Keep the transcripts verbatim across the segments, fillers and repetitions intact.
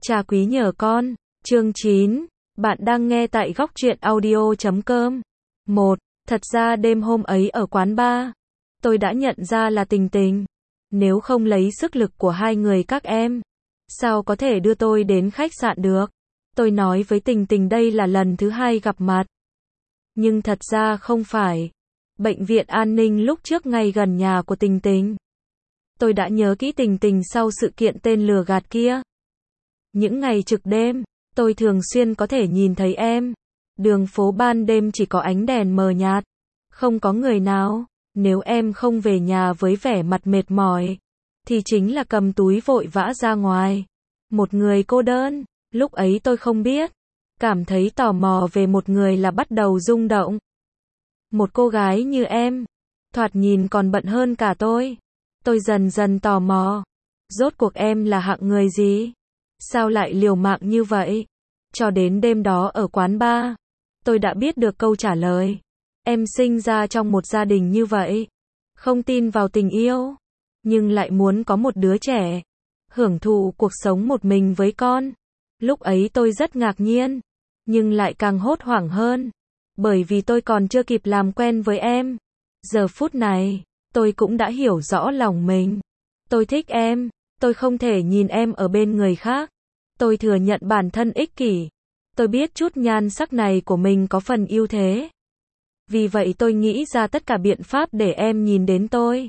Cha quý nhờ con, chương chín, bạn đang nghe tại góc truyện audio chấm com. một. Thật ra đêm hôm ấy ở quán bar, tôi đã nhận ra là Tình Tình. Nếu không lấy sức lực của hai người các em, sao có thể đưa tôi đến khách sạn được? Tôi nói với Tình Tình đây là lần thứ hai gặp mặt. Nhưng thật ra không phải. Bệnh viện an ninh lúc trước ngay gần nhà của Tình Tình. Tôi đã nhớ kỹ Tình Tình sau sự kiện tên lừa gạt kia. Những ngày trực đêm, tôi thường xuyên có thể nhìn thấy em. Đường phố ban đêm chỉ có ánh đèn mờ nhạt, không có người nào. Nếu em không về nhà với vẻ mặt mệt mỏi, thì chính là cầm túi vội vã ra ngoài. Một người cô đơn, lúc ấy tôi không biết. Cảm thấy tò mò về một người là bắt đầu rung động. Một cô gái như em, thoạt nhìn còn bận hơn cả tôi. Tôi dần dần tò mò. Rốt cuộc em là hạng người gì? Sao lại liều mạng như vậy? Cho đến đêm đó ở quán bar, tôi đã biết được câu trả lời. Em sinh ra trong một gia đình như vậy, không tin vào tình yêu, nhưng lại muốn có một đứa trẻ, hưởng thụ cuộc sống một mình với con. Lúc ấy tôi rất ngạc nhiên, nhưng lại càng hốt hoảng hơn, bởi vì tôi còn chưa kịp làm quen với em. Giờ phút này, tôi cũng đã hiểu rõ lòng mình. Tôi thích em, tôi không thể nhìn em ở bên người khác. Tôi thừa nhận bản thân ích kỷ. Tôi biết chút nhan sắc này của mình có phần ưu thế. Vì vậy tôi nghĩ ra tất cả biện pháp để em nhìn đến tôi.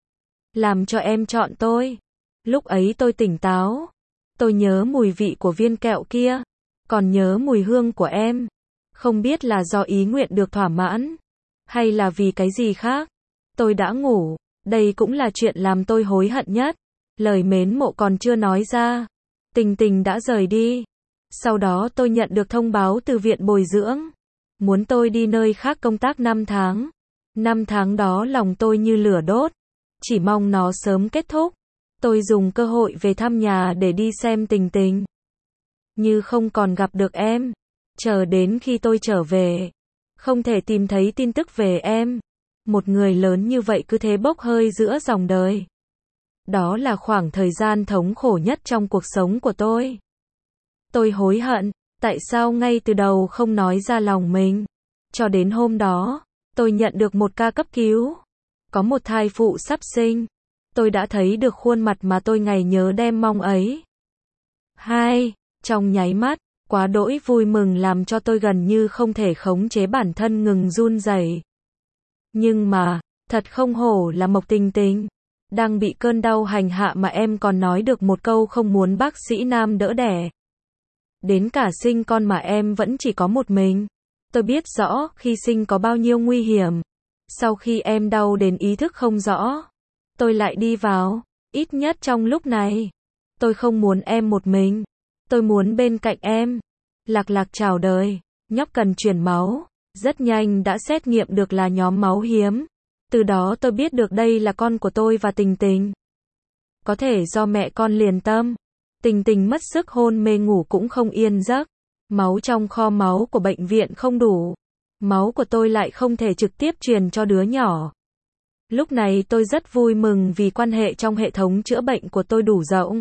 Làm cho em chọn tôi. Lúc ấy tôi tỉnh táo. Tôi nhớ mùi vị của viên kẹo kia. Còn nhớ mùi hương của em. Không biết là do ý nguyện được thỏa mãn, hay là vì cái gì khác. Tôi đã ngủ. Đây cũng là chuyện làm tôi hối hận nhất. Lời mến mộ còn chưa nói ra, Tình Tình đã rời đi. Sau đó tôi nhận được thông báo từ viện bồi dưỡng, muốn tôi đi nơi khác công tác năm tháng. Năm tháng đó lòng tôi như lửa đốt, chỉ mong nó sớm kết thúc. Tôi dùng cơ hội về thăm nhà để đi xem Tình Tình. Như không còn gặp được em. Chờ đến khi tôi trở về, không thể tìm thấy tin tức về em. Một người lớn như vậy cứ thế bốc hơi giữa dòng đời. Đó là khoảng thời gian thống khổ nhất trong cuộc sống của tôi. Tôi hối hận, tại sao ngay từ đầu không nói ra lòng mình. Cho đến hôm đó, tôi nhận được một ca cấp cứu. Có một thai phụ sắp sinh. Tôi đã thấy được khuôn mặt mà tôi ngày nhớ đêm mong ấy. Hai, trong nháy mắt, quá đỗi vui mừng làm cho tôi gần như không thể khống chế bản thân ngừng run rẩy. Nhưng mà, thật không hổ là Mộc Tình Tình. Đang bị cơn đau hành hạ mà em còn nói được một câu không muốn bác sĩ nam đỡ đẻ. Đến cả sinh con mà em vẫn chỉ có một mình. Tôi biết rõ khi sinh có bao nhiêu nguy hiểm. Sau khi em đau đến ý thức không rõ, tôi lại đi vào. Ít nhất trong lúc này, tôi không muốn em một mình. Tôi muốn bên cạnh em. Lạc Lạc chào đời. Nhóc cần truyền máu. Rất nhanh đã xét nghiệm được là nhóm máu hiếm. Từ đó tôi biết được đây là con của tôi và Tình Tình. Có thể do mẹ con liền tâm. Tình Tình mất sức hôn mê ngủ cũng không yên giấc. Máu trong kho máu của bệnh viện không đủ. Máu của tôi lại không thể trực tiếp truyền cho đứa nhỏ. Lúc này tôi rất vui mừng vì quan hệ trong hệ thống chữa bệnh của tôi đủ rộng.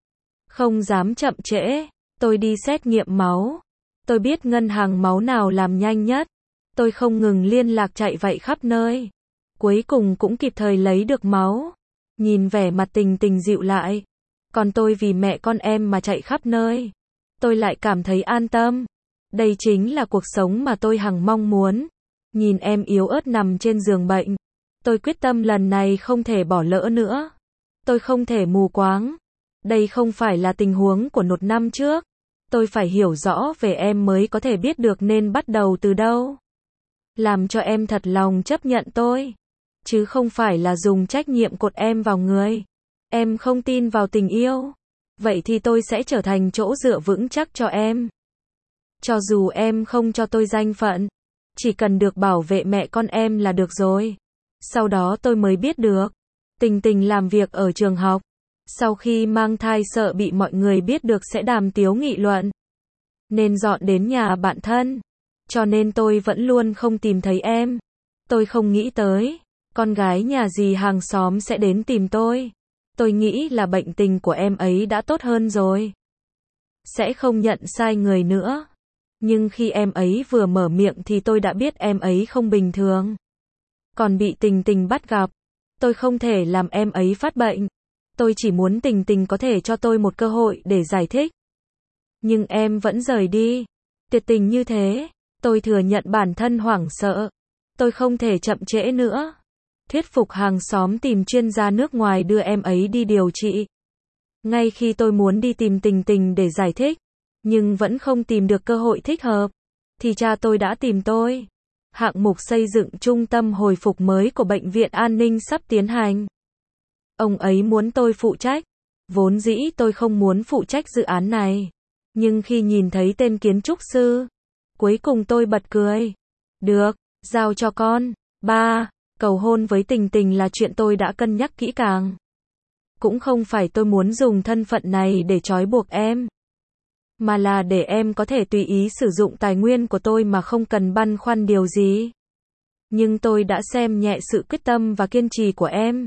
Không dám chậm trễ, tôi đi xét nghiệm máu. Tôi biết ngân hàng máu nào làm nhanh nhất. Tôi không ngừng liên lạc chạy vậy khắp nơi. Cuối cùng cũng kịp thời lấy được máu. Nhìn vẻ mặt Tình Tình dịu lại. Còn tôi vì mẹ con em mà chạy khắp nơi. Tôi lại cảm thấy an tâm. Đây chính là cuộc sống mà tôi hằng mong muốn. Nhìn em yếu ớt nằm trên giường bệnh. Tôi quyết tâm lần này không thể bỏ lỡ nữa. Tôi không thể mù quáng. Đây không phải là tình huống của một năm trước. Tôi phải hiểu rõ về em mới có thể biết được nên bắt đầu từ đâu. Làm cho em thật lòng chấp nhận tôi. Chứ không phải là dùng trách nhiệm cột em vào người. Em không tin vào tình yêu. Vậy thì tôi sẽ trở thành chỗ dựa vững chắc cho em. Cho dù em không cho tôi danh phận, chỉ cần được bảo vệ mẹ con em là được rồi. Sau đó tôi mới biết được, Tình Tình làm việc ở trường học. Sau khi mang thai sợ bị mọi người biết được sẽ đàm tiếu nghị luận, nên dọn đến nhà bạn thân. Cho nên tôi vẫn luôn không tìm thấy em. Tôi không nghĩ tới, con gái nhà dì hàng xóm sẽ đến tìm tôi. Tôi nghĩ là bệnh tình của em ấy đã tốt hơn rồi. sẽ không nhận sai người nữa. Nhưng khi em ấy vừa mở miệng thì tôi đã biết em ấy không bình thường. Còn bị Tình Tình bắt gặp, tôi không thể làm em ấy phát bệnh. Tôi chỉ muốn Tình Tình có thể cho tôi một cơ hội để giải thích. Nhưng em vẫn rời đi. Tuyệt tình như thế, tôi thừa nhận bản thân hoảng sợ. Tôi không thể chậm trễ nữa. Thuyết phục hàng xóm tìm chuyên gia nước ngoài đưa em ấy đi điều trị. Ngay khi tôi muốn đi tìm Tình Tình để giải thích, nhưng vẫn không tìm được cơ hội thích hợp, thì cha tôi đã tìm tôi. Hạng mục xây dựng trung tâm hồi phục mới của Bệnh viện An ninh sắp tiến hành. Ông ấy muốn tôi phụ trách. Vốn dĩ tôi không muốn phụ trách dự án này. Nhưng khi nhìn thấy tên kiến trúc sư, cuối cùng tôi bật cười. Được, giao cho con. Ba, cầu hôn với Tình Tình là chuyện tôi đã cân nhắc kỹ càng. Cũng không phải tôi muốn dùng thân phận này để trói buộc em, mà là để em có thể tùy ý sử dụng tài nguyên của tôi mà không cần băn khoăn điều gì. Nhưng tôi đã xem nhẹ sự quyết tâm và kiên trì của em.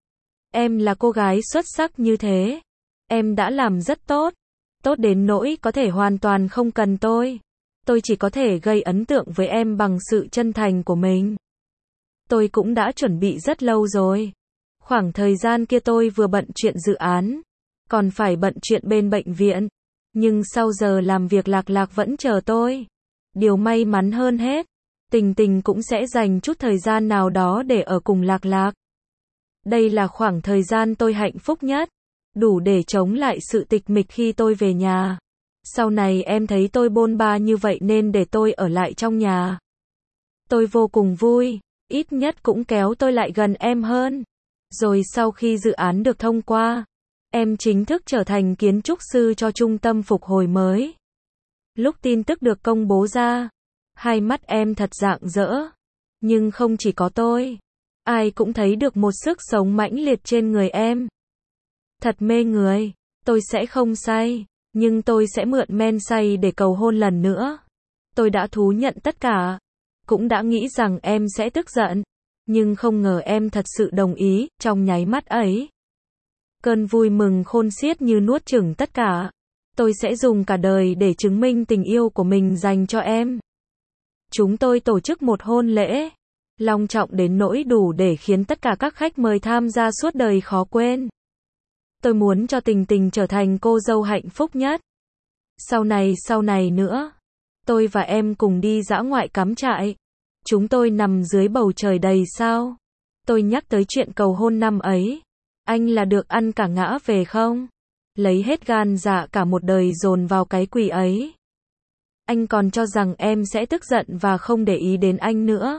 Em là cô gái xuất sắc như thế. Em đã làm rất tốt. Tốt đến nỗi có thể hoàn toàn không cần tôi. Tôi chỉ có thể gây ấn tượng với em bằng sự chân thành của mình. Tôi cũng đã chuẩn bị rất lâu rồi. Khoảng thời gian kia tôi vừa bận chuyện dự án, còn phải bận chuyện bên bệnh viện. Nhưng sau giờ làm việc Lạc Lạc vẫn chờ tôi. Điều may mắn hơn hết, Tình Tình cũng sẽ dành chút thời gian nào đó để ở cùng Lạc Lạc. Đây là khoảng thời gian tôi hạnh phúc nhất, đủ để chống lại sự tịch mịch khi tôi về nhà. Sau này em thấy tôi bôn ba như vậy nên để tôi ở lại trong nhà. Tôi vô cùng vui, ít nhất cũng kéo tôi lại gần em hơn. Rồi sau khi dự án được thông qua, em chính thức trở thành kiến trúc sư cho trung tâm phục hồi mới. Lúc tin tức được công bố ra, hai mắt em thật rạng rỡ. Nhưng không chỉ có tôi, ai cũng thấy được một sức sống mãnh liệt trên người em. Thật mê người. Tôi sẽ không say, nhưng tôi sẽ mượn men say để cầu hôn lần nữa. Tôi đã thú nhận tất cả. Cũng đã nghĩ rằng em sẽ tức giận. Nhưng không ngờ em thật sự đồng ý, trong nháy mắt ấy. Cơn vui mừng khôn xiết như nuốt chửng tất cả. Tôi sẽ dùng cả đời để chứng minh tình yêu của mình dành cho em. Chúng tôi tổ chức một hôn lễ long trọng đến nỗi đủ để khiến tất cả các khách mời tham gia suốt đời khó quên. Tôi muốn cho Tình Tình trở thành cô dâu hạnh phúc nhất. Sau này sau này nữa, tôi và em cùng đi dã ngoại cắm trại. Chúng tôi nằm dưới bầu trời đầy sao. Tôi nhắc tới chuyện cầu hôn năm ấy. Anh là được ăn cả ngã về không? Lấy hết gan dạ cả một đời dồn vào cái quỳ ấy. Anh còn cho rằng em sẽ tức giận và không để ý đến anh nữa.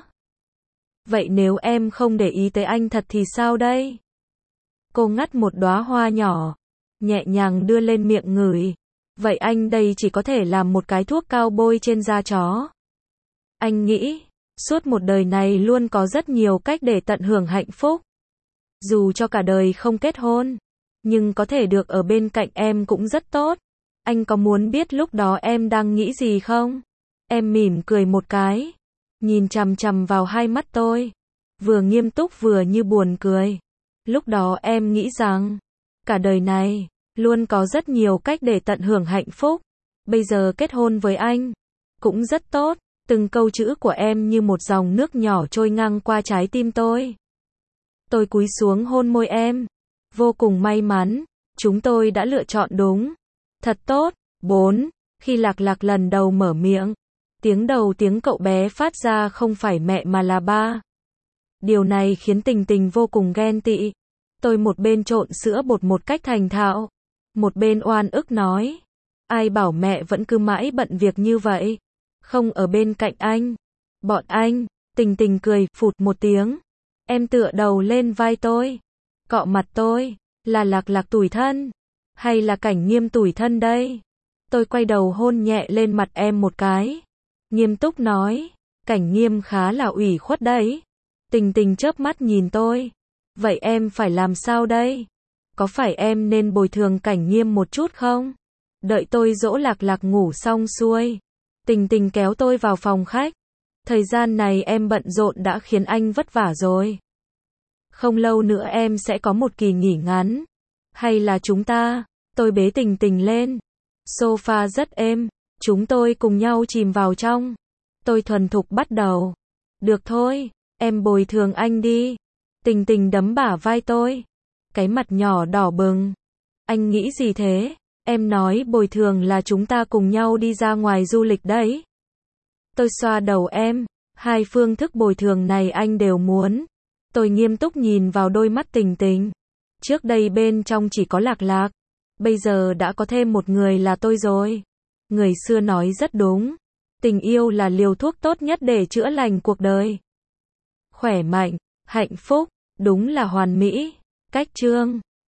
Vậy nếu em không để ý tới anh thật thì sao đây? Cô ngắt một đóa hoa nhỏ, nhẹ nhàng đưa lên miệng ngửi. Vậy anh đây chỉ có thể làm một cái thuốc cao bôi trên da chó. Anh nghĩ, suốt một đời này luôn có rất nhiều cách để tận hưởng hạnh phúc. Dù cho cả đời không kết hôn, nhưng có thể được ở bên cạnh em cũng rất tốt. Anh có muốn biết lúc đó em đang nghĩ gì không? Em mỉm cười một cái, nhìn chằm chằm vào hai mắt tôi, vừa nghiêm túc vừa như buồn cười. Lúc đó em nghĩ rằng, cả đời này, luôn có rất nhiều cách để tận hưởng hạnh phúc. Bây giờ kết hôn với anh, cũng rất tốt. Từng câu chữ của em như một dòng nước nhỏ trôi ngang qua trái tim tôi. Tôi cúi xuống hôn môi em. Vô cùng may mắn, chúng tôi đã lựa chọn đúng. Thật tốt. Bốn. Khi Lạc Lạc lần đầu mở miệng, tiếng đầu tiếng cậu bé phát ra không phải mẹ mà là ba. Điều này khiến Tình Tình vô cùng ghen tị. Tôi một bên trộn sữa bột một cách thành thạo, một bên oan ức nói. Ai bảo mẹ vẫn cứ mãi bận việc như vậy, không ở bên cạnh anh. Bọn anh. Tình Tình cười phụt một tiếng. Em tựa đầu lên vai tôi, cọ mặt tôi. Là Lạc Lạc tủi thân, hay là Cảnh Nghiêm tủi thân đây? Tôi quay đầu hôn nhẹ lên mặt em một cái, nghiêm túc nói. Cảnh Nghiêm khá là ủy khuất đấy. Tình Tình chớp mắt nhìn tôi. Vậy em phải làm sao đây? Có phải em nên bồi thường Cảnh Nghiêm một chút không? Đợi tôi dỗ Lạc Lạc ngủ xong xuôi, Tình Tình kéo tôi vào phòng khách. Thời gian này em bận rộn đã khiến anh vất vả rồi. Không lâu nữa em sẽ có một kỳ nghỉ ngắn. Hay là chúng ta, tôi bế Tình Tình lên, Sofa rất êm, chúng tôi cùng nhau chìm vào trong. Tôi thuần thục bắt đầu. Được thôi, em bồi thường anh đi. Tình Tình đấm bả vai tôi. Cái mặt nhỏ đỏ bừng. Anh nghĩ gì thế? Em nói bồi thường là chúng ta cùng nhau đi ra ngoài du lịch đấy. Tôi xoa đầu em. Hai phương thức bồi thường này anh đều muốn. Tôi nghiêm túc nhìn vào đôi mắt Tình Tình. Trước đây bên trong chỉ có Lạc Lạc. Bây giờ đã có thêm một người là tôi rồi. Người xưa nói rất đúng. Tình yêu là liều thuốc tốt nhất để chữa lành cuộc đời. Khỏe mạnh, hạnh phúc, đúng là hoàn mỹ. Cách chương